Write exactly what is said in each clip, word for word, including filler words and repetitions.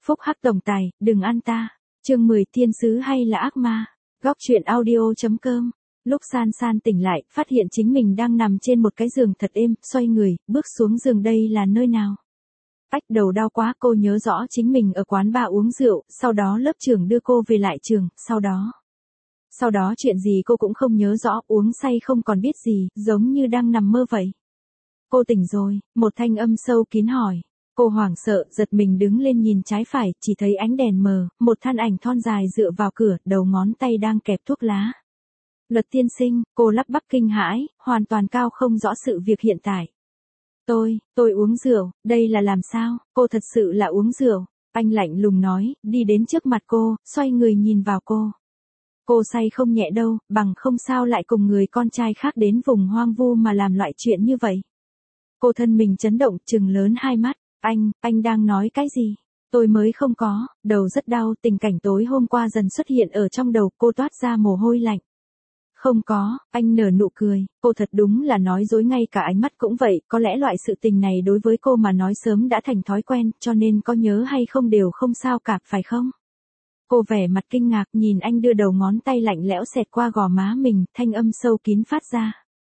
Phúc hắc tổng tài, đừng ăn ta. Chương mười thiên sứ hay là ác ma. Góc truyện audio chấm com. Lúc San San tỉnh lại, phát hiện chính mình đang nằm trên một cái giường thật êm, xoay người, bước xuống giường. Đây là nơi nào? Ách, đầu đau quá. Cô nhớ rõ chính mình ở quán bar uống rượu, sau đó lớp trưởng đưa cô về lại trường, sau đó. Sau đó chuyện gì cô cũng không nhớ rõ, uống say không còn biết gì, giống như đang nằm mơ vậy. Cô tỉnh rồi, một thanh âm sâu kín hỏi. Cô hoảng sợ, giật mình đứng lên nhìn trái phải, chỉ thấy ánh đèn mờ, một thân ảnh thon dài dựa vào cửa, đầu ngón tay đang kẹp thuốc lá. Luật tiên sinh, cô lắp bắp kinh hãi, hoàn toàn cao không rõ sự việc hiện tại. Tôi, tôi uống rượu, đây là làm sao, cô thật sự là uống rượu. Anh lạnh lùng nói, đi đến trước mặt cô, xoay người nhìn vào cô. Cô say không nhẹ đâu, bằng không sao lại cùng người con trai khác đến vùng hoang vu mà làm loại chuyện như vậy. Cô thân mình chấn động, trừng lớn hai mắt. Anh, anh đang nói cái gì? Tôi mới không có, đầu rất đau, tình cảnh tối hôm qua dần xuất hiện ở trong đầu, cô toát ra mồ hôi lạnh. Không có, anh nở nụ cười, cô thật đúng là nói dối, ngay cả ánh mắt cũng vậy, có lẽ loại sự tình này đối với cô mà nói sớm đã thành thói quen, cho nên có nhớ hay không đều không sao cả, phải không? Cô vẻ mặt kinh ngạc nhìn anh đưa đầu ngón tay lạnh lẽo xẹt qua gò má mình, thanh âm sâu kín phát ra.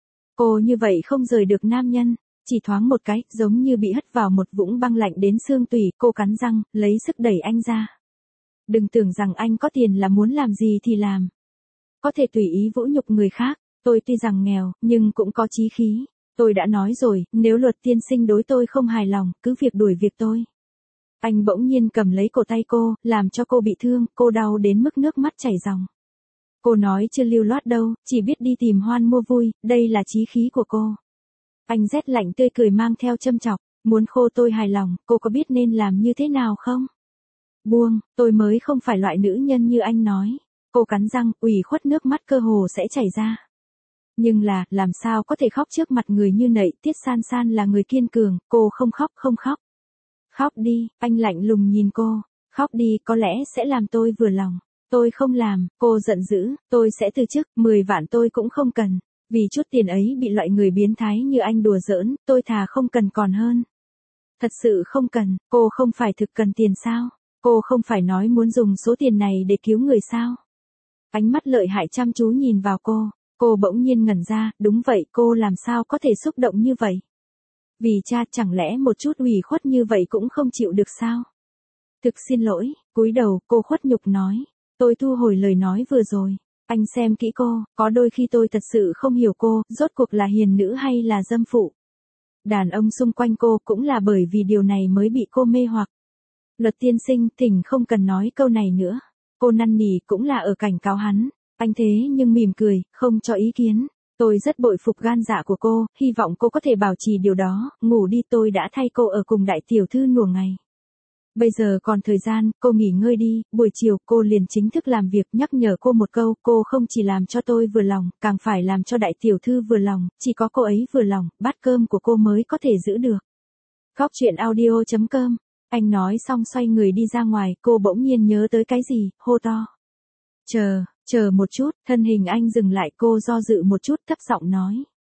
Cô như vậy không rời được nam nhân. Chỉ thoáng một cái, giống như bị hất vào một vũng băng lạnh đến xương tủy, cô cắn răng, lấy sức đẩy anh ra. Đừng tưởng rằng anh có tiền là muốn làm gì thì làm. Có thể tùy ý vũ nhục người khác, tôi tuy rằng nghèo, nhưng cũng có chí khí. Tôi đã nói rồi, nếu Luật tiên sinh đối tôi không hài lòng, cứ việc đuổi việc tôi. Anh bỗng nhiên cầm lấy cổ tay cô, làm cho cô bị thương, cô đau đến mức nước mắt chảy ròng. Cô nói chưa lưu loát đâu, chỉ biết đi tìm hoan mua vui, đây là chí khí của cô. Anh rét lạnh tươi cười mang theo châm chọc, muốn khô tôi hài lòng, cô có biết nên làm như thế nào không? Buông, tôi mới không phải loại nữ nhân như anh nói. Cô cắn răng, ủy khuất nước mắt cơ hồ sẽ chảy ra. Nhưng là, làm sao có thể khóc trước mặt người như nậy, Tiết San San là người kiên cường, cô không khóc, không khóc. Khóc đi, anh lạnh lùng nhìn cô, khóc đi, có lẽ sẽ làm tôi vừa lòng. Tôi không làm, cô giận dữ, tôi sẽ từ chức, mười vạn tôi cũng không cần. Vì chút tiền ấy bị loại người biến thái như anh đùa giỡn, tôi thà không cần còn hơn. Thật sự không cần, cô không phải thực cần tiền sao? Cô không phải nói muốn dùng số tiền này để cứu người sao? Ánh mắt lợi hại chăm chú nhìn vào cô, cô bỗng nhiên ngẩn ra, đúng vậy, cô làm sao có thể xúc động như vậy? Vì cha, chẳng lẽ một chút ủy khuất như vậy cũng không chịu được sao? Thực xin lỗi, cúi đầu, cô khuất nhục nói, tôi thu hồi lời nói vừa rồi. Anh xem kỹ cô, có đôi khi tôi thật sự không hiểu cô, rốt cuộc là hiền nữ hay là dâm phụ. Đàn ông xung quanh cô cũng là bởi vì điều này mới bị cô mê hoặc. Luật tiên sinh, thỉnh không cần nói câu này nữa. Cô năn nỉ cũng là ở cảnh cáo hắn. Anh thế nhưng mỉm cười, không cho ý kiến. Tôi rất bội phục gan dạ của cô, hy vọng cô có thể bảo trì điều đó. Ngủ đi, tôi đã thay cô ở cùng đại tiểu thư nửa ngày. Bây giờ còn thời gian, cô nghỉ ngơi đi, buổi chiều cô liền chính thức làm việc, nhắc nhở cô một câu, cô không chỉ làm cho tôi vừa lòng, càng phải làm cho đại tiểu thư vừa lòng, chỉ có cô ấy vừa lòng, bát cơm của cô mới có thể giữ được. Góc truyện audio chấm com. Anh nói xong xoay người đi ra ngoài, cô bỗng nhiên nhớ tới cái gì, hô to. Chờ, chờ một chút, thân hình anh dừng lại, cô do dự một chút, thấp giọng nói.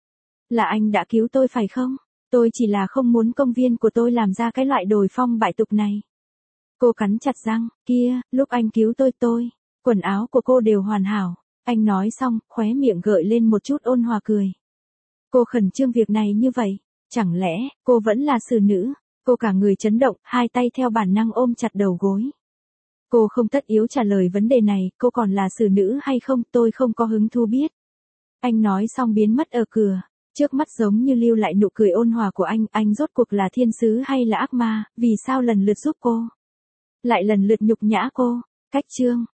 Là anh đã cứu tôi phải không? Tôi chỉ là không muốn công viên của tôi làm ra cái loại đồi phong bại tục này. Cô cắn chặt răng, kia, lúc anh cứu tôi tôi, quần áo của cô đều hoàn hảo. Anh nói xong, khóe miệng gợi lên một chút ôn hòa cười. Cô khẩn trương việc này như vậy, chẳng lẽ, cô vẫn là xử nữ? Cô cả người chấn động, hai tay theo bản năng ôm chặt đầu gối. Cô không tất yếu trả lời vấn đề này, cô còn là xử nữ hay không, tôi không có hứng thú biết. Anh nói xong biến mất ở cửa. Trước mắt giống như lưu lại nụ cười ôn hòa của anh, anh rốt cuộc là thiên sứ hay là ác ma, vì sao lần lượt giúp cô? Lại lần lượt nhục nhã cô? Cách chương.